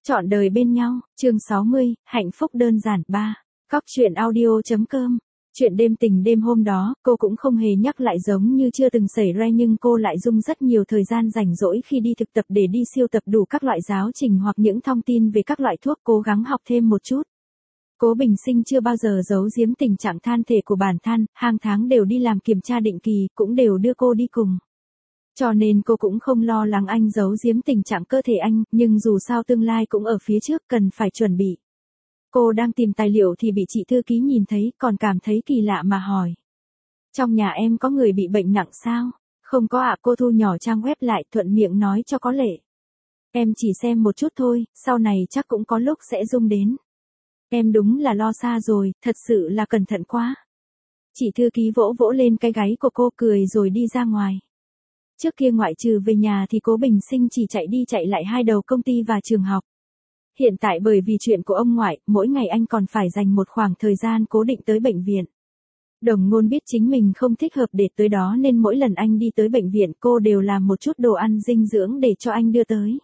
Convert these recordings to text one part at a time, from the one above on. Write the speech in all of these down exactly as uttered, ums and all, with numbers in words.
Trọn đời bên nhau, chương sáu mươi, hạnh phúc đơn giản ba. Cóc truyện audio.com. Chuyện đêm tình đêm hôm đó, cô cũng không hề nhắc lại giống như chưa từng xảy ra, nhưng cô lại dùng rất nhiều thời gian rảnh rỗi khi đi thực tập để đi siêu tập đủ các loại giáo trình hoặc những thông tin về các loại thuốc, cố gắng học thêm một chút. Cố Bình Sinh chưa bao giờ giấu giếm tình trạng than thể của bản thân, hàng tháng đều đi làm kiểm tra định kỳ, cũng đều đưa cô đi cùng. Cho nên cô cũng không lo lắng anh giấu giếm tình trạng cơ thể anh, nhưng dù sao tương lai cũng ở phía trước, cần phải chuẩn bị. Cô đang tìm tài liệu thì bị chị thư ký nhìn thấy, còn cảm thấy kỳ lạ mà hỏi. Trong nhà em có người bị bệnh nặng sao? Không có ạ, cô thu nhỏ trang web lại, thuận miệng nói cho có lệ. Em chỉ xem một chút thôi, sau này chắc cũng có lúc sẽ rung đến. Em đúng là lo xa rồi, thật sự là cẩn thận quá. Chị thư ký vỗ vỗ lên cái gáy của cô, cười rồi đi ra ngoài. Trước kia ngoại trừ về nhà thì Cố Bình Sinh chỉ chạy đi chạy lại hai đầu công ty và trường học. Hiện tại bởi vì chuyện của ông ngoại, mỗi ngày anh còn phải dành một khoảng thời gian cố định tới bệnh viện. Đồng Ngôn biết chính mình không thích hợp để tới đó nên mỗi lần anh đi tới bệnh viện cô đều làm một chút đồ ăn dinh dưỡng để cho anh đưa tới.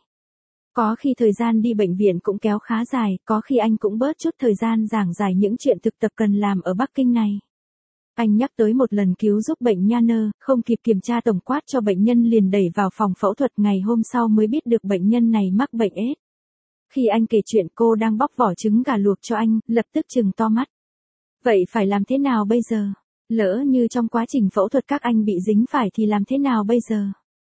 Có khi thời gian đi bệnh viện cũng kéo khá dài, có khi anh cũng bớt chút thời gian giảng giải những chuyện thực tập cần làm ở Bắc Kinh này. Anh nhắc tới một lần cứu giúp bệnh nha nơ, không kịp kiểm tra tổng quát cho bệnh nhân liền đẩy vào phòng phẫu thuật, ngày hôm sau mới biết được bệnh nhân này mắc bệnh ết. Khi anh kể chuyện cô đang bóc vỏ trứng gà luộc cho anh, lập tức trừng to mắt. Vậy phải làm thế nào bây giờ? Lỡ như trong quá trình phẫu thuật các anh bị dính phải thì làm thế nào bây giờ?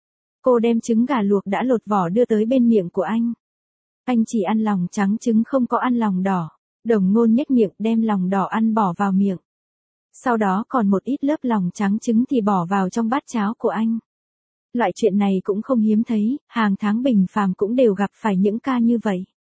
Cô đem trứng gà luộc đã lột vỏ đưa tới bên miệng của anh. Anh chỉ ăn lòng trắng trứng, không có ăn lòng đỏ. Đồng Ngôn nhếch miệng đem lòng đỏ ăn bỏ vào miệng. Sau đó còn một ít lớp lòng trắng trứng thì bỏ vào trong bát cháo của anh. Loại chuyện này cũng không hiếm thấy, hàng tháng bình phàm cũng đều gặp phải những ca như vậy.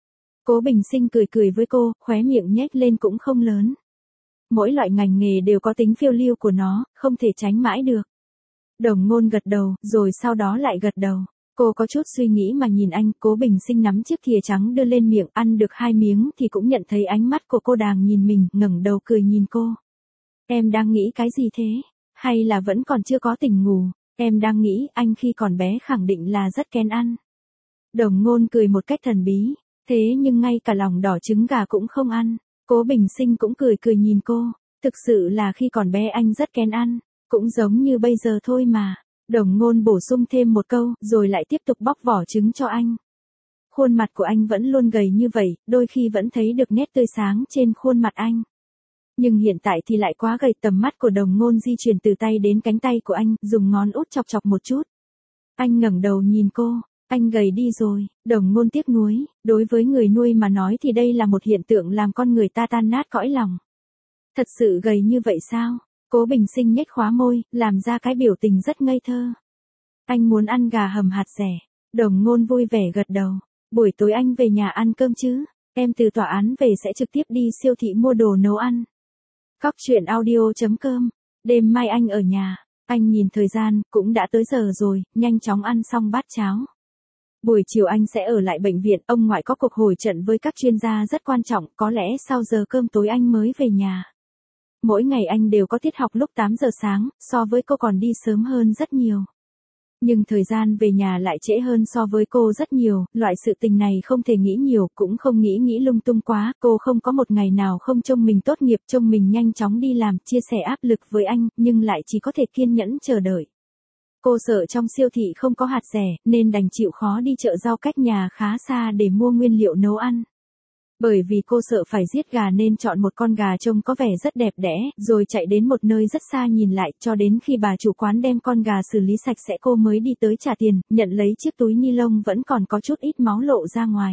Cố Bình Sinh cười cười với cô, khóe miệng nhếch lên cũng không lớn. Mỗi loại ngành nghề đều có tính phiêu lưu của nó, không thể tránh mãi được. Đồng Ngôn gật đầu, rồi sau đó lại gật đầu. Cô có chút suy nghĩ mà nhìn anh. Cố Bình Sinh nắm chiếc thìa trắng đưa lên miệng, ăn được hai miếng thì cũng nhận thấy ánh mắt của cô đang nhìn mình, ngẩng đầu cười nhìn cô. Em đang nghĩ cái gì thế? Hay là vẫn còn chưa có tỉnh ngủ? Em đang nghĩ anh khi còn bé khẳng định là rất kén ăn. Đồng Ngôn cười một cách thần bí. Thế nhưng ngay cả lòng đỏ trứng gà cũng không ăn. Cố Bình Sinh cũng cười cười nhìn cô. Thực sự là khi còn bé anh rất kén ăn. Cũng giống như bây giờ thôi mà. Đồng Ngôn bổ sung thêm một câu, rồi lại tiếp tục bóc vỏ trứng cho anh. Khuôn mặt của anh vẫn luôn gầy như vậy, đôi khi vẫn thấy được nét tươi sáng trên khuôn mặt anh. Nhưng hiện tại thì lại quá gầy. Tầm mắt của Đồng Ngôn di chuyển từ tay đến cánh tay của anh, dùng ngón út chọc chọc một chút. Anh ngẩng đầu nhìn cô, anh gầy đi rồi. Đồng Ngôn tiếc nuối, đối với người nuôi mà nói thì đây là một hiện tượng làm con người ta tan nát cõi lòng. Thật sự gầy như vậy sao? Cố Bình Sinh nhếch khóa môi, làm ra cái biểu tình rất ngây thơ. Anh muốn ăn gà hầm hạt dẻ. Đồng Ngôn vui vẻ gật đầu. Buổi tối anh về nhà ăn cơm chứ? Em từ tòa án về sẽ trực tiếp đi siêu thị mua đồ nấu ăn. Cóc truyện audio.com. Đêm mai anh ở nhà. Anh nhìn thời gian, cũng đã tới giờ rồi, nhanh chóng ăn xong bát cháo. Buổi chiều anh sẽ ở lại bệnh viện, ông ngoại có cuộc hội trận với các chuyên gia rất quan trọng, có lẽ sau giờ cơm tối anh mới về nhà. Mỗi ngày anh đều có tiết học lúc tám giờ sáng, so với cô còn đi sớm hơn rất nhiều. Nhưng thời gian về nhà lại trễ hơn so với cô rất nhiều, loại sự tình này không thể nghĩ nhiều, cũng không nghĩ nghĩ lung tung quá, cô không có một ngày nào không trông mình tốt nghiệp, trông mình nhanh chóng đi làm, chia sẻ áp lực với anh, nhưng lại chỉ có thể kiên nhẫn chờ đợi. Cô sợ trong siêu thị không có hạt dẻ, nên đành chịu khó đi chợ rau cách nhà khá xa để mua nguyên liệu nấu ăn. Bởi vì cô sợ phải giết gà nên chọn một con gà trông có vẻ rất đẹp đẽ, rồi chạy đến một nơi rất xa nhìn lại, cho đến khi bà chủ quán đem con gà xử lý sạch sẽ cô mới đi tới trả tiền, nhận lấy chiếc túi ni lông vẫn còn có chút ít máu lộ ra ngoài.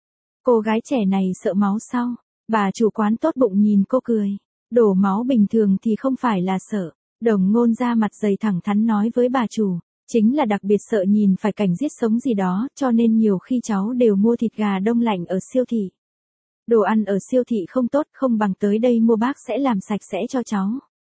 Cô gái trẻ này sợ máu sao? Bà chủ quán tốt bụng nhìn cô cười. Đổ máu bình thường thì không phải là sợ. Đồng Ngôn ra mặt dày thẳng thắn nói với bà chủ. Chính là đặc biệt sợ nhìn phải cảnh giết sống gì đó, cho nên nhiều khi cháu đều mua thịt gà đông lạnh ở siêu thị. Đồ ăn ở siêu thị không tốt, không bằng tới đây mua, bác sẽ làm sạch sẽ cho cháu.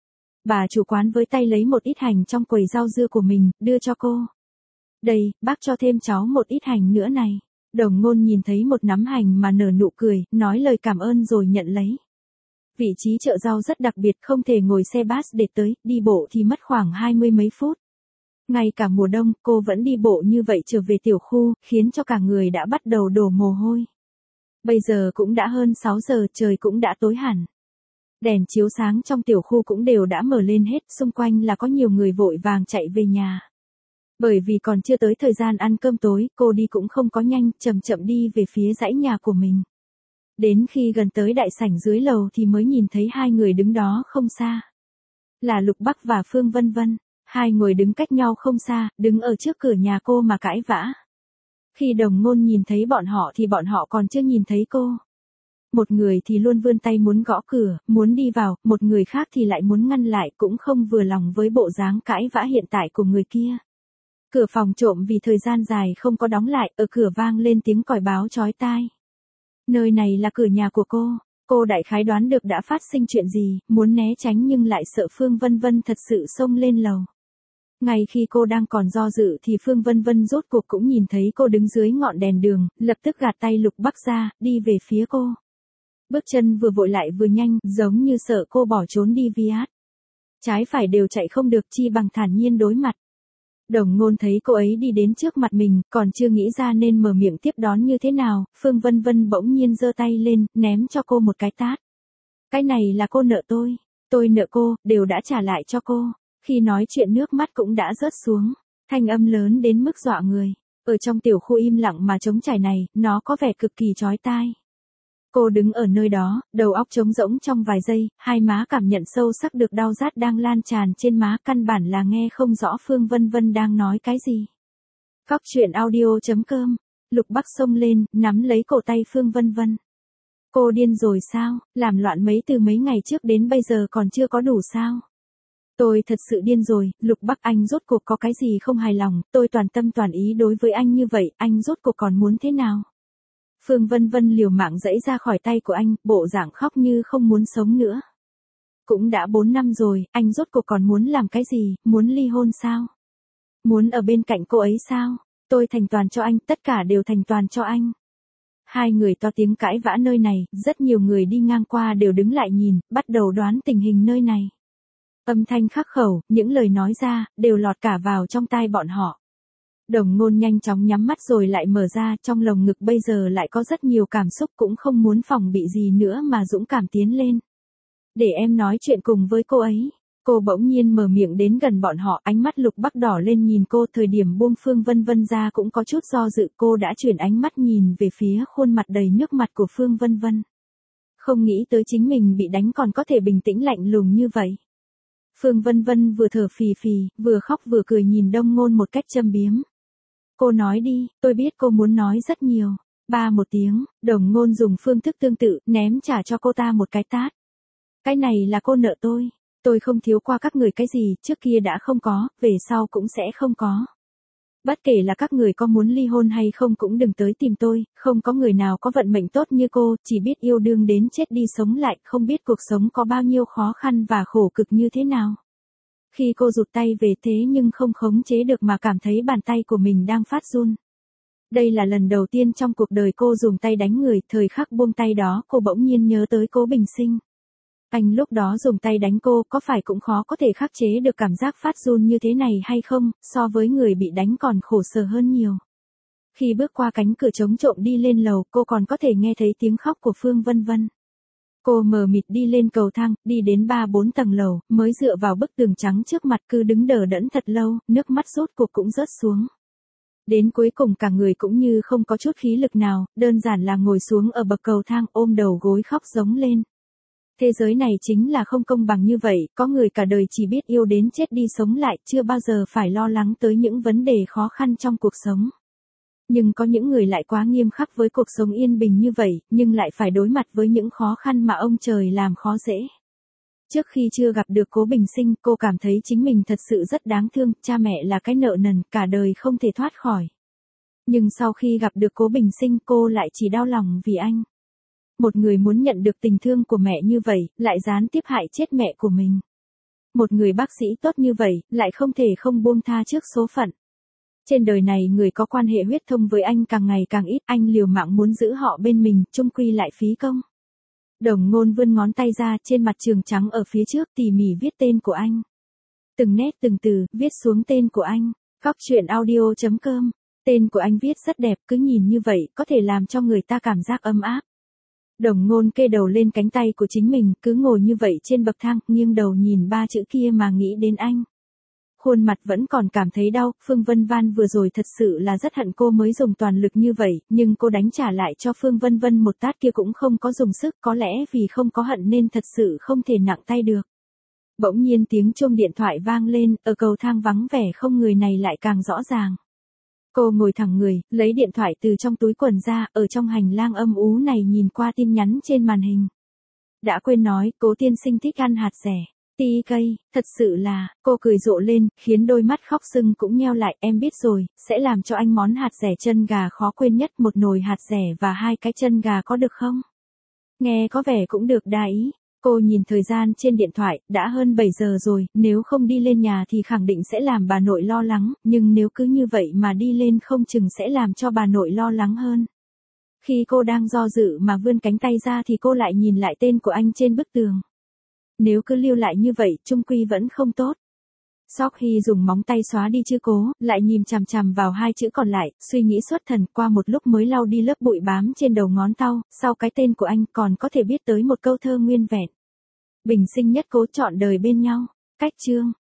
Bà chủ quán với tay lấy một ít hành trong quầy rau dưa của mình, đưa cho cô. Đây, bác cho thêm cháu một ít hành nữa này. Đồng Ngôn nhìn thấy một nắm hành mà nở nụ cười, nói lời cảm ơn rồi nhận lấy. Vị trí chợ rau rất đặc biệt, không thể ngồi xe bus để tới, đi bộ thì mất khoảng hai mươi mấy phút. Ngay cả mùa đông, cô vẫn đi bộ như vậy trở về tiểu khu, khiến cho cả người đã bắt đầu đổ mồ hôi. Bây giờ cũng đã hơn sáu giờ, trời cũng đã tối hẳn. Đèn chiếu sáng trong tiểu khu cũng đều đã mở lên hết, xung quanh là có nhiều người vội vàng chạy về nhà. Bởi vì còn chưa tới thời gian ăn cơm tối, cô đi cũng không có nhanh, chậm chậm đi về phía dãy nhà của mình. Đến khi gần tới đại sảnh dưới lầu thì mới nhìn thấy hai người đứng đó không xa. Là Lục Bắc và Phương Vân Vân. Hai người đứng cách nhau không xa, đứng ở trước cửa nhà cô mà cãi vã. Khi Đồng Ngôn nhìn thấy bọn họ thì bọn họ còn chưa nhìn thấy cô. Một người thì luôn vươn tay muốn gõ cửa, muốn đi vào, một người khác thì lại muốn ngăn lại, cũng không vừa lòng với bộ dáng cãi vã hiện tại của người kia. Cửa phòng trộm vì thời gian dài không có đóng lại, ở cửa vang lên tiếng còi báo chói tai. Nơi này là cửa nhà của cô, cô đại khái đoán được đã phát sinh chuyện gì, muốn né tránh nhưng lại sợ Phương Vân Vân thật sự xông lên lầu. Ngay khi cô đang còn do dự thì Phương Vân Vân rốt cuộc cũng nhìn thấy cô đứng dưới ngọn đèn đường, lập tức gạt tay Lục Bắc ra, đi về phía cô. Bước chân vừa vội lại vừa nhanh, giống như sợ cô bỏ trốn đi viát. Trái phải đều chạy không được, chi bằng thản nhiên đối mặt. Đồng Ngôn thấy cô ấy đi đến trước mặt mình, còn chưa nghĩ ra nên mở miệng tiếp đón như thế nào, Phương Vân Vân bỗng nhiên giơ tay lên, ném cho cô một cái tát. Cái này là cô nợ tôi, tôi nợ cô, đều đã trả lại cho cô. Khi nói chuyện nước mắt cũng đã rớt xuống, thanh âm lớn đến mức dọa người. Ở trong tiểu khu im lặng mà trống trải này, nó có vẻ cực kỳ chói tai. Cô đứng ở nơi đó, đầu óc trống rỗng trong vài giây, hai má cảm nhận sâu sắc được đau rát đang lan tràn trên má, căn bản là nghe không rõ Phương Vân Vân đang nói cái gì. Cóc truyện audio chấm com, Lục Bắc xông lên, nắm lấy cổ tay Phương Vân Vân. Cô điên rồi sao, làm loạn mấy từ mấy ngày trước đến bây giờ còn chưa có đủ sao? Tôi thật sự điên rồi, Lục Bắc, anh rốt cuộc có cái gì không hài lòng, tôi toàn tâm toàn ý đối với anh như vậy, anh rốt cuộc còn muốn thế nào? Phương Vân Vân liều mạng giãy ra khỏi tay của anh, bộ dạng khóc như không muốn sống nữa. Cũng đã bốn năm rồi, anh rốt cuộc còn muốn làm cái gì, muốn ly hôn sao? Muốn ở bên cạnh cô ấy sao? Tôi thành toàn cho anh, tất cả đều thành toàn cho anh. Hai người to tiếng cãi vã nơi này, rất nhiều người đi ngang qua đều đứng lại nhìn, bắt đầu đoán tình hình nơi này. Âm thanh khắc khẩu, những lời nói ra, đều lọt cả vào trong tai bọn họ. Đồng Ngôn nhanh chóng nhắm mắt rồi lại mở ra, trong lồng ngực bây giờ lại có rất nhiều cảm xúc, cũng không muốn phòng bị gì nữa mà dũng cảm tiến lên. Để em nói chuyện cùng với cô ấy. Cô bỗng nhiên mở miệng đến gần bọn họ, ánh mắt Lục Bắc đỏ lên nhìn cô, thời điểm buông Phương Vân Vân ra cũng có chút do dự, cô đã chuyển ánh mắt nhìn về phía khuôn mặt đầy nước mặt của Phương Vân Vân. Không nghĩ tới chính mình bị đánh còn có thể bình tĩnh lạnh lùng như vậy. Phương Vân Vân vừa thở phì phì, vừa khóc vừa cười nhìn Đồng Ngôn một cách châm biếm. Cô nói đi, tôi biết cô muốn nói rất nhiều. Ba một tiếng, Đồng Ngôn dùng phương thức tương tự, ném trả cho cô ta một cái tát. Cái này là cô nợ tôi. Tôi không thiếu qua các người cái gì, trước kia đã không có, về sau cũng sẽ không có. Bất kể là các người có muốn ly hôn hay không cũng đừng tới tìm tôi, không có người nào có vận mệnh tốt như cô, chỉ biết yêu đương đến chết đi sống lại, không biết cuộc sống có bao nhiêu khó khăn và khổ cực như thế nào. Khi cô rụt tay về thế nhưng không khống chế được mà cảm thấy bàn tay của mình đang phát run. Đây là lần đầu tiên trong cuộc đời cô dùng tay đánh người, thời khắc buông tay đó cô bỗng nhiên nhớ tới Cố Bình Sinh. Anh lúc đó dùng tay đánh cô, có phải cũng khó có thể khắc chế được cảm giác phát run như thế này hay không, so với người bị đánh còn khổ sở hơn nhiều. Khi bước qua cánh cửa trống trộm đi lên lầu, cô còn có thể nghe thấy tiếng khóc của Phương Vân Vân. Cô mờ mịt đi lên cầu thang, đi đến ba bốn tầng lầu, mới dựa vào bức tường trắng trước mặt cứ đứng đờ đẫn thật lâu, nước mắt rốt cuộc cũng rớt xuống. Đến cuối cùng cả người cũng như không có chút khí lực nào, đơn giản là ngồi xuống ở bậc cầu thang ôm đầu gối khóc giống lên. Thế giới này chính là không công bằng như vậy, có người cả đời chỉ biết yêu đến chết đi sống lại, chưa bao giờ phải lo lắng tới những vấn đề khó khăn trong cuộc sống. Nhưng có những người lại quá nghiêm khắc với cuộc sống yên bình như vậy, nhưng lại phải đối mặt với những khó khăn mà ông trời làm khó dễ. Trước khi chưa gặp được Cố Bình Sinh, cô cảm thấy chính mình thật sự rất đáng thương, cha mẹ là cái nợ nần, cả đời không thể thoát khỏi. Nhưng sau khi gặp được Cố Bình Sinh cô lại chỉ đau lòng vì anh. Một người muốn nhận được tình thương của mẹ như vậy, lại gián tiếp hại chết mẹ của mình. Một người bác sĩ tốt như vậy, lại không thể không buông tha trước số phận. Trên đời này người có quan hệ huyết thống với anh càng ngày càng ít, anh liều mạng muốn giữ họ bên mình, chung quy lại phí công. Đồng Ngôn vươn ngón tay ra, trên mặt trường trắng ở phía trước tỉ mỉ viết tên của anh. Từng nét từng từ, viết xuống tên của anh. Cóc truyện audio chấm com Tên của anh viết rất đẹp, cứ nhìn như vậy có thể làm cho người ta cảm giác ấm áp. Đồng Ngôn kê đầu lên cánh tay của chính mình, cứ ngồi như vậy trên bậc thang, nghiêng đầu nhìn ba chữ kia mà nghĩ đến anh. Khuôn mặt vẫn còn cảm thấy đau, Phương Vân Văn vừa rồi thật sự là rất hận cô mới dùng toàn lực như vậy, nhưng cô đánh trả lại cho Phương Vân Vân một tát kia cũng không có dùng sức, có lẽ vì không có hận nên thật sự không thể nặng tay được. Bỗng nhiên tiếng chuông điện thoại vang lên, ở cầu thang vắng vẻ không người này lại càng rõ ràng. Cô ngồi thẳng người, lấy điện thoại từ trong túi quần ra, ở trong hành lang âm ú này nhìn qua tin nhắn trên màn hình. Đã quên nói, Cố tiên sinh thích ăn hạt dẻ. Ti cây, thật sự là, cô cười rộ lên, khiến đôi mắt khóc sưng cũng nheo lại, em biết rồi, sẽ làm cho anh món hạt dẻ chân gà khó quên nhất, một nồi hạt dẻ và hai cái chân gà có được không? Nghe có vẻ cũng được đa ý. Cô nhìn thời gian trên điện thoại, đã hơn bảy giờ rồi, nếu không đi lên nhà thì khẳng định sẽ làm bà nội lo lắng, nhưng nếu cứ như vậy mà đi lên không chừng sẽ làm cho bà nội lo lắng hơn. Khi cô đang do dự mà vươn cánh tay ra thì cô lại nhìn lại tên của anh trên bức tường. Nếu cứ lưu lại như vậy, chung quy vẫn không tốt. Sok Hy dùng móng tay xóa đi chữ Cố, lại nhìn chằm chằm vào hai chữ còn lại, suy nghĩ xuất thần, qua một lúc mới lau đi lớp bụi bám trên đầu ngón tau, sau cái tên của anh còn có thể biết tới một câu thơ nguyên vẹn. Bình sinh nhất cố trọn đời bên nhau. Cách chương